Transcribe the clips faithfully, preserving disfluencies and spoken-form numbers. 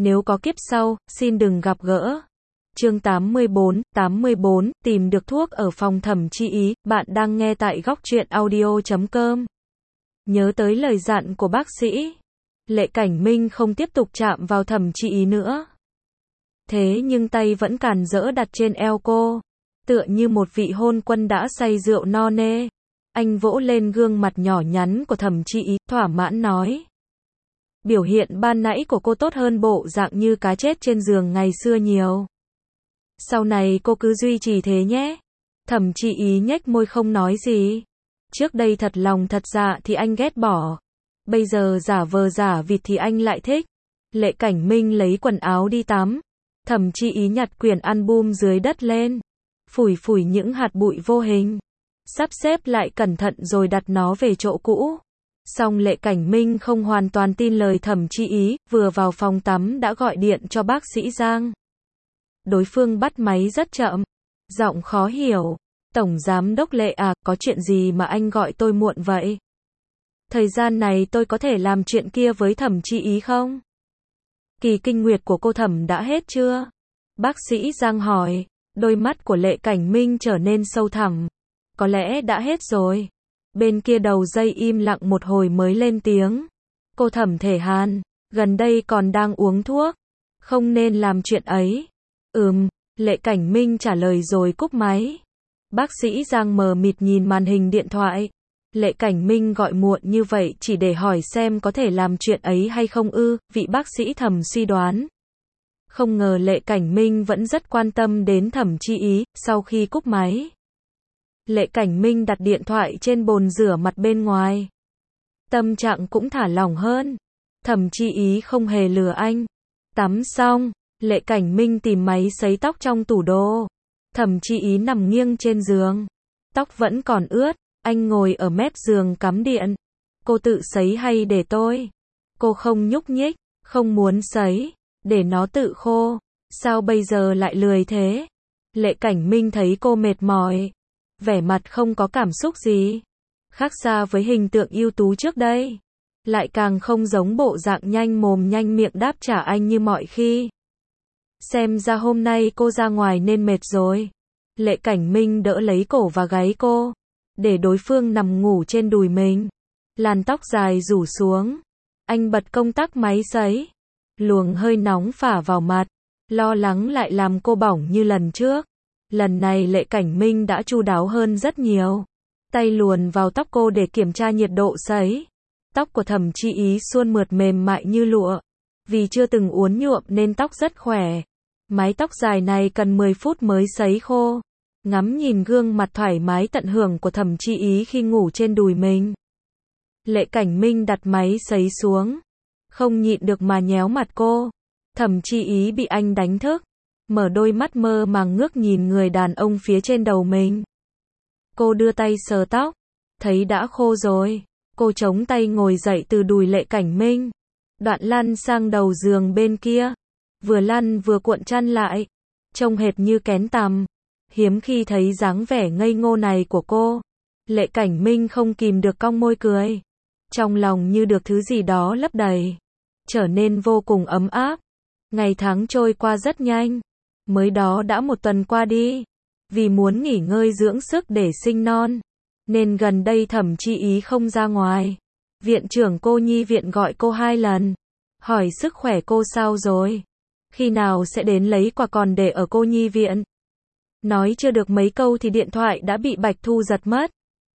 Nếu có kiếp sau, xin đừng gặp gỡ. Chương tám mươi bốn, tám mươi bốn, tìm được thuốc ở phòng Thẩm Chi Ý, bạn đang nghe tại góc truyện audio chấm com. Nhớ tới lời dặn của bác sĩ, Lệ Cảnh Minh không tiếp tục chạm vào Thẩm Chi Ý nữa. Thế nhưng tay vẫn càn rỡ đặt trên eo cô, tựa như một vị hôn quân đã say rượu no nê. Anh vỗ lên gương mặt nhỏ nhắn của Thẩm Chi Ý, thỏa mãn nói. Biểu hiện ban nãy của cô tốt hơn bộ dạng như cá chết trên giường ngày xưa nhiều. Sau này cô cứ duy trì thế nhé. Thẩm Chi Ý nhếch môi không nói gì. Trước đây thật lòng thật dạ thì anh ghét bỏ. Bây giờ giả vờ giả vịt thì anh lại thích. Lệ Cảnh Minh lấy quần áo đi tắm. Thẩm Chi Ý nhặt quyển album dưới đất lên. Phủi phủi những hạt bụi vô hình. Sắp xếp lại cẩn thận rồi đặt nó về chỗ cũ. Song Lệ Cảnh Minh không hoàn toàn tin lời Thẩm Chi Ý, vừa vào phòng tắm đã gọi điện cho bác sĩ Giang. Đối phương bắt máy rất chậm, giọng khó hiểu. Tổng giám đốc Lệ à, có chuyện gì mà anh gọi tôi muộn vậy? Thời gian này tôi có thể làm chuyện kia với Thẩm Chi Ý không? Kỳ kinh nguyệt của cô Thẩm đã hết chưa? Bác sĩ Giang hỏi. Đôi mắt của Lệ Cảnh Minh trở nên sâu thẳm. Có lẽ đã hết rồi. Bên kia đầu dây im lặng một hồi mới lên tiếng. Cô Thẩm Thể Hàn, gần đây còn đang uống thuốc. Không nên làm chuyện ấy. Ừm, Lệ Cảnh Minh trả lời rồi cúp máy. Bác sĩ Giang mờ mịt nhìn màn hình điện thoại. Lệ Cảnh Minh gọi muộn như vậy chỉ để hỏi xem có thể làm chuyện ấy hay không ư, vị bác sĩ Thẩm suy đoán. Không ngờ Lệ Cảnh Minh vẫn rất quan tâm đến Thẩm Chi Ý. Sau khi cúp máy, Lệ Cảnh Minh đặt điện thoại trên bồn rửa mặt bên ngoài. Tâm trạng cũng thả lỏng hơn. Thẩm Chi Ý không hề lừa anh. Tắm xong, Lệ Cảnh Minh tìm máy sấy tóc trong tủ đồ. Thẩm Chi Ý nằm nghiêng trên giường. Tóc vẫn còn ướt, anh ngồi ở mép giường cắm điện. Cô tự sấy hay để tôi? Cô không nhúc nhích, không muốn sấy, để nó tự khô. Sao bây giờ lại lười thế? Lệ Cảnh Minh thấy cô mệt mỏi, vẻ mặt không có cảm xúc gì. Khác xa với hình tượng ưu tú trước đây. Lại càng không giống bộ dạng nhanh mồm nhanh miệng đáp trả anh như mọi khi. Xem ra hôm nay cô ra ngoài nên mệt rồi. Lệ Cảnh Minh đỡ lấy cổ và gáy cô, để đối phương nằm ngủ trên đùi mình. Làn tóc dài rủ xuống. Anh bật công tắc máy sấy. Luồng hơi nóng phả vào mặt. Lo lắng lại làm cô bỏng như lần trước. Lần này Lệ Cảnh Minh đã chu đáo hơn rất nhiều. Tay luồn vào tóc cô để kiểm tra nhiệt độ sấy. Tóc của Thẩm Chi Ý suôn mượt mềm mại như lụa. Vì chưa từng uốn nhuộm nên tóc rất khỏe. Mái tóc dài này cần mười phút mới sấy khô. Ngắm nhìn gương mặt thoải mái tận hưởng của Thẩm Chi Ý khi ngủ trên đùi mình. Lệ Cảnh Minh đặt máy sấy xuống. Không nhịn được mà nhéo mặt cô. Thẩm Chi Ý bị anh đánh thức. Mở đôi mắt mơ màng ngước nhìn người đàn ông phía trên đầu mình. Cô đưa tay sờ tóc. Thấy đã khô rồi. Cô chống tay ngồi dậy từ đùi Lệ Cảnh Minh. Đoạn lăn sang đầu giường bên kia. Vừa lăn vừa cuộn chăn lại. Trông hệt như kén tằm. Hiếm khi thấy dáng vẻ ngây ngô này của cô. Lệ Cảnh Minh không kìm được cong môi cười. Trong lòng như được thứ gì đó lấp đầy. Trở nên vô cùng ấm áp. Ngày tháng trôi qua rất nhanh. Mới đó đã một tuần qua đi. Vì muốn nghỉ ngơi dưỡng sức để sinh non, nên gần đây Thẩm Chi Ý không ra ngoài. Viện trưởng cô nhi viện gọi cô hai lần. Hỏi sức khỏe cô sao rồi. Khi nào sẽ đến lấy quà còn để ở cô nhi viện. Nói chưa được mấy câu thì điện thoại đã bị Bạch Thu giật mất.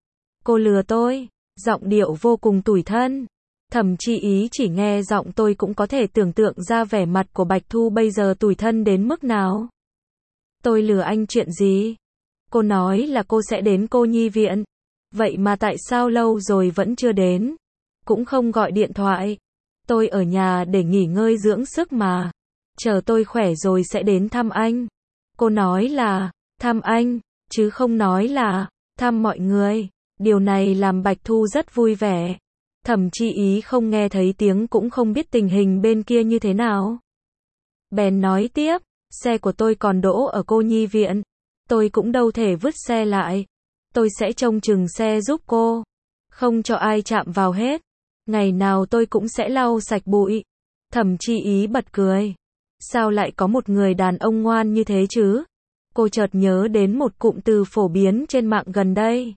Cô lừa tôi. Giọng điệu vô cùng tủi thân. Thẩm Chi Ý chỉ nghe giọng tôi cũng có thể tưởng tượng ra vẻ mặt của Bạch Thu bây giờ tủi thân đến mức nào. Tôi lừa anh chuyện gì? Cô nói là cô sẽ đến cô nhi viện. Vậy mà tại sao lâu rồi vẫn chưa đến? Cũng không gọi điện thoại. Tôi ở nhà để nghỉ ngơi dưỡng sức mà. Chờ tôi khỏe rồi sẽ đến thăm anh. Cô nói là thăm anh, chứ không nói là thăm mọi người. Điều này làm Bạch Thu rất vui vẻ. Thẩm Chi Ý không nghe thấy tiếng cũng không biết tình hình bên kia như thế nào. Bèn nói tiếp, xe của tôi còn đỗ ở cô nhi viện. Tôi cũng đâu thể vứt xe lại. Tôi sẽ trông chừng xe giúp cô. Không cho ai chạm vào hết. Ngày nào tôi cũng sẽ lau sạch bụi. Thẩm Chi Ý bật cười. Sao lại có một người đàn ông ngoan như thế chứ? Cô chợt nhớ đến một cụm từ phổ biến trên mạng gần đây.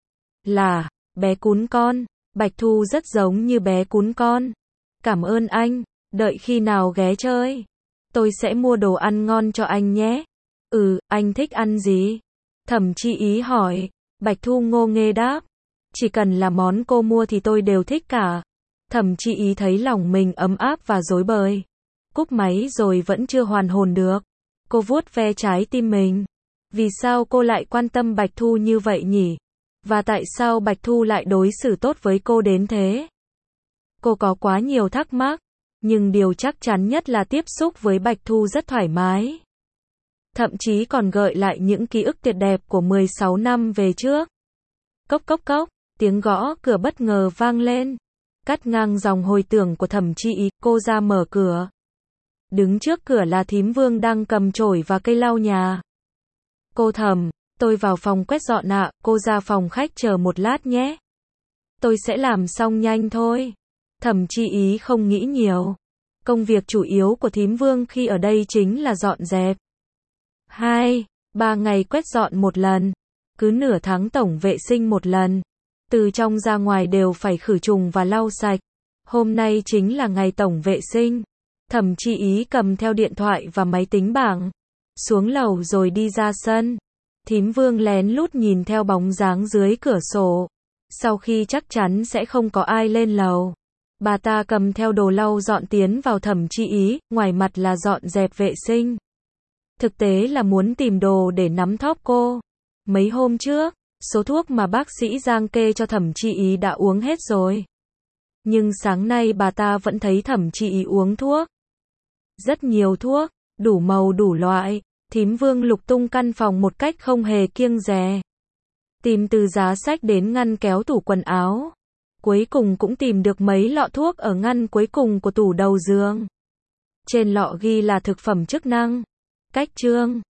Là, bé cún con. Bạch Thu rất giống như bé cún con. Cảm ơn anh, đợi khi nào ghé chơi. Tôi sẽ mua đồ ăn ngon cho anh nhé. Ừ, anh thích ăn gì? Thẩm Chi Ý hỏi. Bạch Thu ngô nghê đáp. Chỉ cần là món cô mua thì tôi đều thích cả. Thẩm Chi Ý thấy lòng mình ấm áp và rối bời. Cúp máy rồi vẫn chưa hoàn hồn được. Cô vuốt ve trái tim mình. Vì sao cô lại quan tâm Bạch Thu như vậy nhỉ? Và tại sao Bạch Thu lại đối xử tốt với cô đến thế? Cô có quá nhiều thắc mắc. Nhưng điều chắc chắn nhất là tiếp xúc với Bạch Thu rất thoải mái. Thậm chí còn gợi lại những ký ức tuyệt đẹp của mười sáu năm về trước. Cốc cốc cốc, tiếng gõ cửa bất ngờ vang lên. Cắt ngang dòng hồi tưởng của Thẩm Chi Ý, cô ra mở cửa. Đứng trước cửa là thím Vương đang cầm chổi và cây lau nhà. Cô Thẩm, tôi vào phòng quét dọn ạ, cô ra phòng khách chờ một lát nhé. Tôi sẽ làm xong nhanh thôi. Thẩm Chi Ý không nghĩ nhiều. Công việc chủ yếu của thím Vương khi ở đây chính là dọn dẹp. Hai, ba ngày quét dọn một lần. Cứ nửa tháng tổng vệ sinh một lần. Từ trong ra ngoài đều phải khử trùng và lau sạch. Hôm nay chính là ngày tổng vệ sinh. Thẩm Chi Ý cầm theo điện thoại và máy tính bảng. Xuống lầu rồi đi ra sân. Thím Vương lén lút nhìn theo bóng dáng dưới cửa sổ. Sau khi chắc chắn sẽ không có ai lên lầu, bà ta cầm theo đồ lau dọn tiến vào Thẩm Chi Ý, ngoài mặt là dọn dẹp vệ sinh. Thực tế là muốn tìm đồ để nắm thóp cô. Mấy hôm trước, số thuốc mà bác sĩ Giang kê cho Thẩm Chi Ý đã uống hết rồi. Nhưng sáng nay bà ta vẫn thấy Thẩm Chi Ý uống thuốc. Rất nhiều thuốc, đủ màu đủ loại. Thím Vương lục tung căn phòng một cách không hề kiêng dè. Tìm từ giá sách đến ngăn kéo tủ quần áo. Cuối cùng cũng tìm được mấy lọ thuốc ở ngăn cuối cùng của tủ đầu giường. Trên lọ ghi là thực phẩm chức năng. Cách chương.